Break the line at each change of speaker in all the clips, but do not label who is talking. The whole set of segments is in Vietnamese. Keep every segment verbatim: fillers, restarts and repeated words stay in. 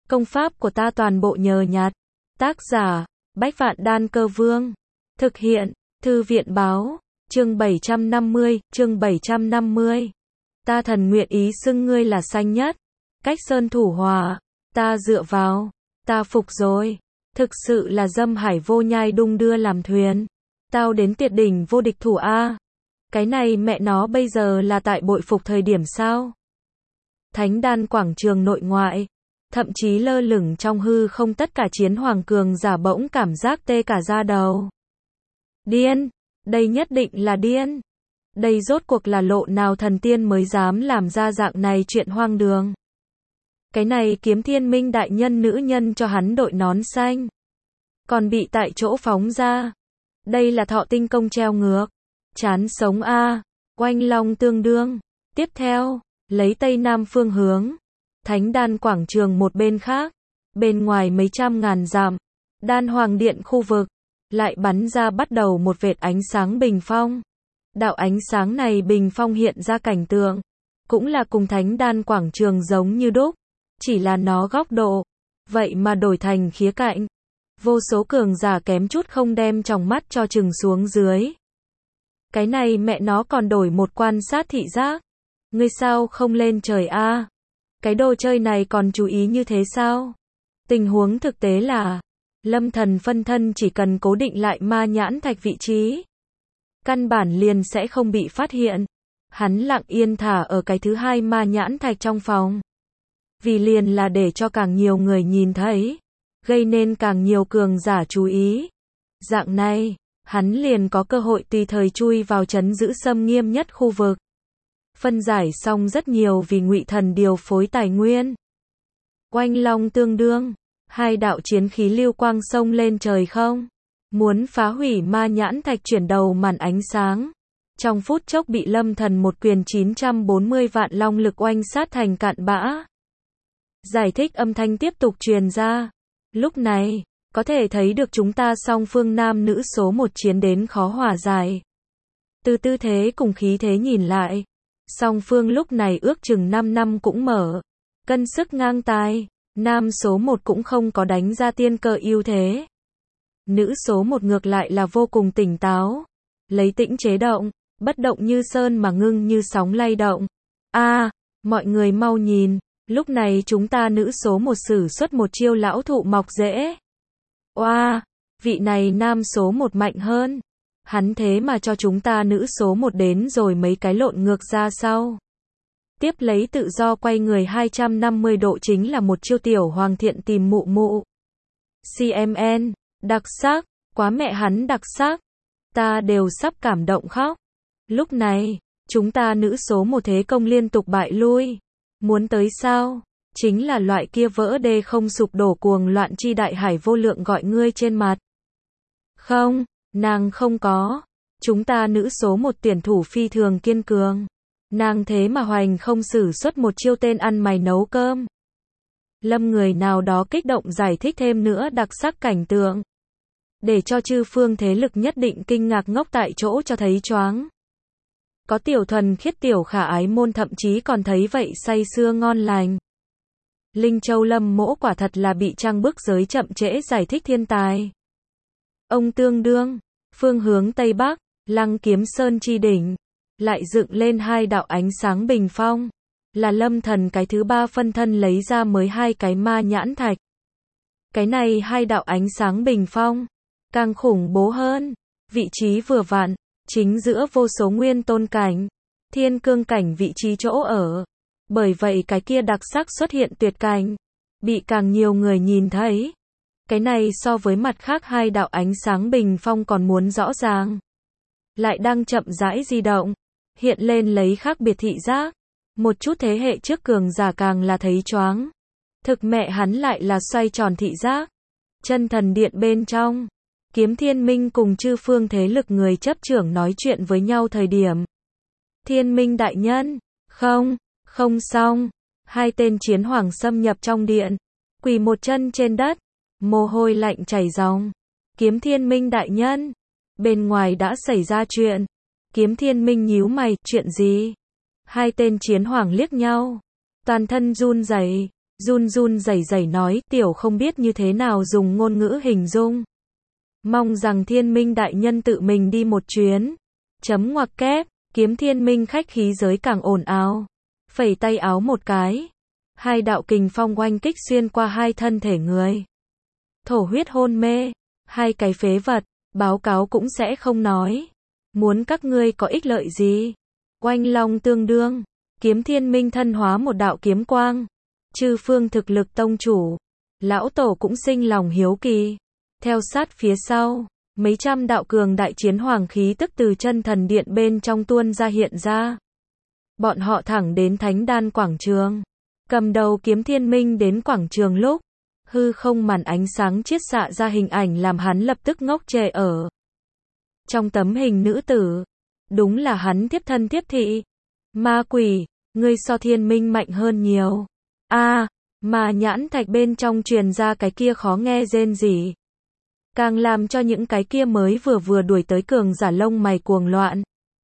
Công pháp của ta toàn bộ nhờ nhặt. Tác giả, Bách Vạn Đan Cơ Vương. Thực hiện, Thư viện Báo. Chương bảy trăm năm mươi, chương bảy trăm năm mươi. Ta thần nguyện ý xưng ngươi là xanh nhất. Cách sơn thủ hòa. Ta dựa vào. Ta phục rồi. Thực sự là dâm hải vô nhai đung đưa làm thuyền. Tao đến tuyệt đỉnh vô địch thủ A. Cái này mẹ nó bây giờ là tại bội phục thời điểm sao? Thánh đan quảng trường nội ngoại. Thậm chí lơ lửng trong hư không tất cả chiến hoàng cường giả bỗng cảm giác tê cả da đầu. Điên! Đây nhất định là điên! Đây rốt cuộc là lộ nào thần tiên mới dám làm ra dạng này chuyện hoang đường. Cái này Kiếm Thiên Minh đại nhân nữ nhân cho hắn đội nón xanh. Còn bị tại chỗ phóng ra. Đây là thọ tinh công treo ngược. Chán sống A. Oanh long tương đương. Tiếp theo, lấy tây nam phương hướng. Thánh đan quảng trường một bên khác. Bên ngoài mấy trăm ngàn dặm. Đan hoàng điện khu vực. Lại bắn ra bắt đầu một vệt ánh sáng bình phong. Đạo ánh sáng này bình phong hiện ra cảnh tượng. Cũng là cùng thánh đan quảng trường giống như đúc. Chỉ là nó góc độ. Vậy mà đổi thành khía cạnh. Vô số cường giả kém chút không đem tròng mắt cho chừng xuống dưới. Cái này mẹ nó còn đổi một quan sát thị giác. Ngươi sao không lên trời a? Cái đồ chơi này còn chú ý như thế sao? Tình huống thực tế là Lâm Thần phân thân chỉ cần cố định lại ma nhãn thạch vị trí, căn bản liền sẽ không bị phát hiện. Hắn lặng yên thả ở cái thứ hai ma nhãn thạch trong phòng. Vì liền là để cho càng nhiều người nhìn thấy, gây nên càng nhiều cường giả chú ý. Dạng này, hắn liền có cơ hội tùy thời chui vào trấn giữ xâm nghiêm nhất khu vực. Phân giải xong rất nhiều vì Ngụy Thần điều phối tài nguyên. Oanh long tương đương, hai đạo chiến khí lưu quang xông lên trời không. Muốn phá hủy ma nhãn thạch chuyển đầu màn ánh sáng. Trong phút chốc bị Lâm Thần một quyền chín trăm bốn mươi vạn long lực oanh sát thành cạn bã. Giải thích âm thanh tiếp tục truyền ra. Lúc này, có thể thấy được chúng ta song phương nam nữ số một chiến đến khó hòa giải. Từ tư thế cùng khí thế nhìn lại, song phương lúc này ước chừng năm năm cũng mở. Cân sức ngang tài, nam số một cũng không có đánh ra tiên cơ ưu thế. Nữ số một ngược lại là vô cùng tỉnh táo. Lấy tĩnh chế động, bất động như sơn mà ngưng như sóng lay động. A, à, mọi người mau nhìn. Lúc này chúng ta nữ số một sử xuất một chiêu lão thụ mọc rễ. Oa, wow, vị này nam số một mạnh hơn. Hắn thế mà cho chúng ta nữ số một đến rồi mấy cái lộn ngược ra sau. Tiếp lấy tự do quay người hai trăm năm mươi độ chính là một chiêu tiểu hoàng thiện tìm mụ mụ. xê em en, đặc sắc, quá mẹ hắn đặc sắc. Ta đều sắp cảm động khóc. Lúc này, chúng ta nữ số một thế công liên tục bại lui. Muốn tới sao? Chính là loại kia vỡ đê không sụp đổ cuồng loạn chi đại hải vô lượng gọi ngươi trên mặt. Không, nàng không có. Chúng ta nữ số một tuyển thủ phi thường kiên cường. Nàng thế mà hoành không sử xuất một chiêu tên ăn mày nấu cơm. Lâm người nào đó kích động giải thích thêm nữa đặc sắc cảnh tượng. Để cho chư phương thế lực nhất định kinh ngạc ngốc tại chỗ cho thấy choáng. Có tiểu thuần khiết tiểu khả ái môn thậm chí còn thấy vậy say sưa ngon lành. Linh Châu Lâm Mỗ quả thật là bị trang bức giới chậm trễ giải thích thiên tài. Ông tương đương, phương hướng Tây Bắc, Lăng Kiếm Sơn chi đỉnh, lại dựng lên hai đạo ánh sáng bình phong. Là Lâm Thần cái thứ ba phân thân lấy ra mới hai cái ma nhãn thạch. Cái này hai đạo ánh sáng bình phong, càng khủng bố hơn. Vị trí vừa vặn, chính giữa vô số nguyên tôn cảnh, thiên cương cảnh vị trí chỗ ở. Bởi vậy cái kia đặc sắc xuất hiện tuyệt cảnh, bị càng nhiều người nhìn thấy. Cái này so với mặt khác hai đạo ánh sáng bình phong còn muốn rõ ràng. Lại đang chậm rãi di động, hiện lên lấy khác biệt thị giác. Một chút thế hệ trước cường giả càng là thấy choáng. Thực mẹ hắn lại là xoay tròn thị giác. Chân thần điện bên trong, Kiếm Thiên Minh cùng chư phương thế lực người chấp trưởng nói chuyện với nhau thời điểm. Thiên Minh đại nhân, không, không xong. Hai tên chiến hoàng xâm nhập trong điện, quỳ một chân trên đất, mồ hôi lạnh chảy ròng. Kiếm Thiên Minh đại nhân, bên ngoài đã xảy ra chuyện. Kiếm Thiên Minh nhíu mày, chuyện gì? Hai tên chiến hoàng liếc nhau, toàn thân run rẩy, run run rẩy rẩy nói, tiểu không biết như thế nào dùng ngôn ngữ hình dung. Mong rằng Thiên Minh đại nhân tự mình đi một chuyến. Chấm ngoặc kép, Kiếm Thiên Minh khách khí giới càng ồn ào. Phẩy tay áo một cái. Hai đạo kình phong oanh kích xuyên qua hai thân thể người. Thổ huyết hôn mê. Hai cái phế vật, báo cáo cũng sẽ không nói. Muốn các ngươi có ích lợi gì? Oanh long tương đương. Kiếm Thiên Minh thân hóa một đạo kiếm quang. Chư phương thực lực tông chủ. Lão tổ cũng sinh lòng hiếu kỳ. Theo sát phía sau, mấy trăm đạo cường đại chiến hoàng khí tức từ chân thần điện bên trong tuôn ra hiện ra. Bọn họ thẳng đến Thánh Đan quảng trường. Cầm đầu Kiếm Thiên Minh đến quảng trường lúc, hư không màn ánh sáng chiết xạ ra hình ảnh làm hắn lập tức ngốc trệ ở. Trong tấm hình nữ tử, đúng là hắn tiếp thân tiếp thị. Ma quỷ, ngươi so Thiên Minh mạnh hơn nhiều. A, à, mà nhãn thạch bên trong truyền ra cái kia khó nghe rên rỉ. Càng làm cho những cái kia mới vừa vừa đuổi tới cường giả lông mày cuồng loạn.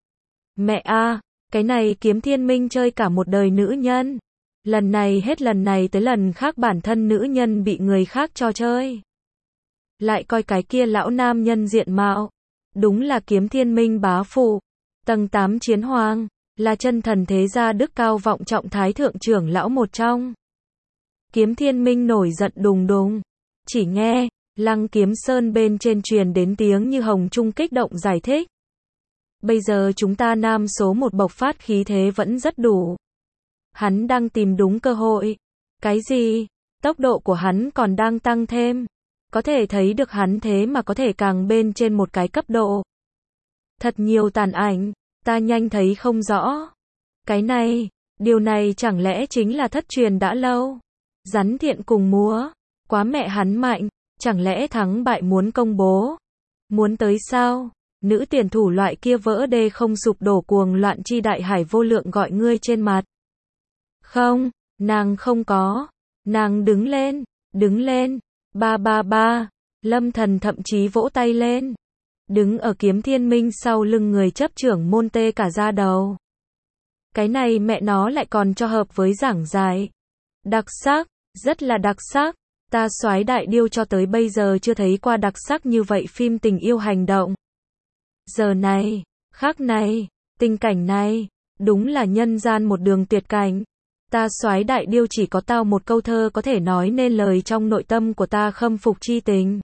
Mẹ a, à, cái này Kiếm Thiên Minh chơi cả một đời nữ nhân. Lần này hết lần này tới lần khác bản thân nữ nhân bị người khác cho chơi. Lại coi cái kia lão nam nhân diện mạo. Đúng là Kiếm Thiên Minh bá phụ. Tầng tám chiến hoàng. Là chân thần thế gia đức cao vọng trọng thái thượng trưởng lão một trong. Kiếm Thiên Minh nổi giận đùng đùng. Chỉ nghe, Lăng Kiếm Sơn bên trên truyền đến tiếng như hồng trung kích động giải thích. Bây giờ chúng ta nam số một bộc phát khí thế vẫn rất đủ. Hắn đang tìm đúng cơ hội. Cái gì? Tốc độ của hắn còn đang tăng thêm. Có thể thấy được hắn thế mà có thể càng bên trên một cái cấp độ. Thật nhiều tàn ảnh, ta nhanh thấy không rõ. Cái này, điều này chẳng lẽ chính là thất truyền đã lâu. Rắn thiện cùng múa, quá mẹ hắn mạnh, chẳng lẽ thắng bại muốn công bố. Muốn tới sao? Nữ tiền thủ loại kia vỡ đê không sụp đổ cuồng loạn chi đại hải vô lượng gọi ngươi trên mặt. Không, nàng không có. Nàng đứng lên, đứng lên. Ba ba ba. Lâm Thần thậm chí vỗ tay lên. Đứng ở Kiếm Thiên Minh sau lưng người chấp trưởng môn tê cả da đầu. Cái này mẹ nó lại còn cho hợp với giảng giải. Đặc sắc, rất là đặc sắc. Ta soái đại điêu cho tới bây giờ chưa thấy qua đặc sắc như vậy phim tình yêu hành động. Giờ này, khắc này, tình cảnh này, đúng là nhân gian một đường tuyệt cảnh. Ta soái đại điêu chỉ có tao một câu thơ có thể nói nên lời trong nội tâm của ta khâm phục chi tình.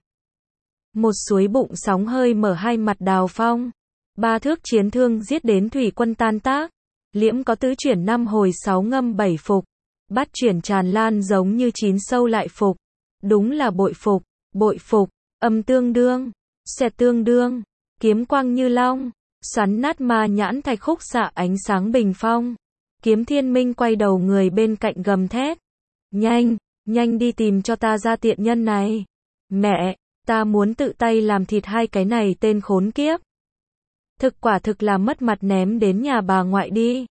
Một suối bụng sóng hơi mở hai mặt đào phong. Ba thước chiến thương giết đến thủy quân tan tác. Liễm có tứ chuyển năm hồi sáu ngâm bảy phục. Bát chuyển tràn lan giống như chín sâu lại phục. Đúng là bội phục, bội phục, âm tương đương, xẹt tương đương, kiếm quang như long, xoắn nát ma nhãn thạch khúc xạ ánh sáng bình phong. Kiếm Thiên Minh quay đầu người bên cạnh gầm thét. Nhanh, nhanh đi tìm cho ta ra tiện nhân này. Mẹ, ta muốn tự tay làm thịt hai cái này tên khốn kiếp. Thực quả thực là mất mặt ném đến nhà bà ngoại đi.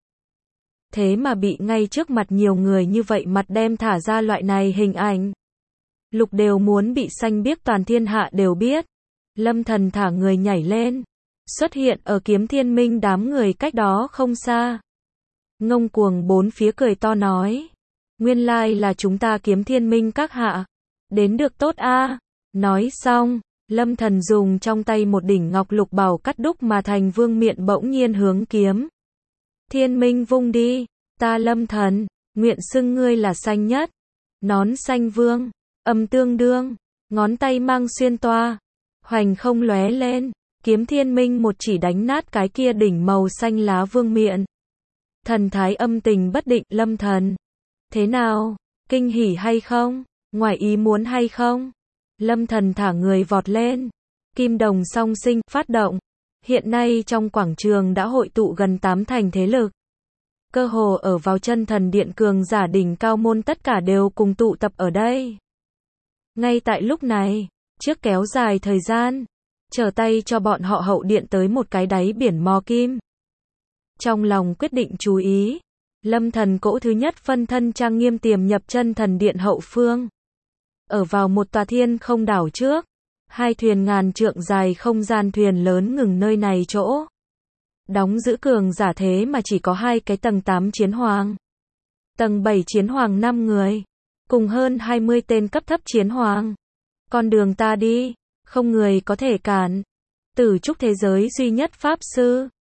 Thế mà bị ngay trước mặt nhiều người như vậy mặt đem thả ra loại này hình ảnh. Lục đều muốn bị xanh biếc toàn thiên hạ đều biết. Lâm Thần thả người nhảy lên. Xuất hiện ở Kiếm Thiên Minh đám người cách đó không xa. Ngông cuồng bốn phía cười to nói. Nguyên lai là chúng ta Kiếm Thiên Minh các hạ. Đến được tốt a. Nói xong, Lâm Thần dùng trong tay một đỉnh ngọc lục bảo cắt đúc mà thành vương miện bỗng nhiên hướng Kiếm Thiên Minh vung đi. Ta Lâm Thần, nguyện xưng ngươi là xanh nhất. Nón xanh vương, âm tương đương, ngón tay mang xuyên toa. Hoành không lóe lên, Kiếm Thiên Minh một chỉ đánh nát cái kia đỉnh màu xanh lá vương miện. Thần thái âm tình bất định. Lâm Thần, thế nào, kinh hỉ hay không, ngoài ý muốn hay không? Lâm Thần thả người vọt lên. Kim đồng song sinh phát động. Hiện nay trong quảng trường đã hội tụ gần tám thành thế lực. Cơ hồ ở vào chân thần điện cường giả đỉnh cao môn tất cả đều cùng tụ tập ở đây. Ngay tại lúc này, trước kéo dài thời gian, trở tay cho bọn họ hậu điện tới một cái đáy biển mò kim. Trong lòng quyết định chú ý, Lâm Thần cỗ thứ nhất phân thân trang nghiêm tiềm nhập chân thần điện hậu phương. Ở vào một tòa thiên không đảo trước, hai thuyền ngàn trượng dài không gian thuyền lớn ngừng nơi này chỗ. Đóng giữ cường giả thế mà chỉ có hai cái tầng tám chiến hoàng. Tầng bảy chiến hoàng năm người. cùng hơn hai mươi tên cấp thấp chiến hoàng. Con đường ta đi, không người có thể cản. Tử trúc thế giới duy nhất pháp sư.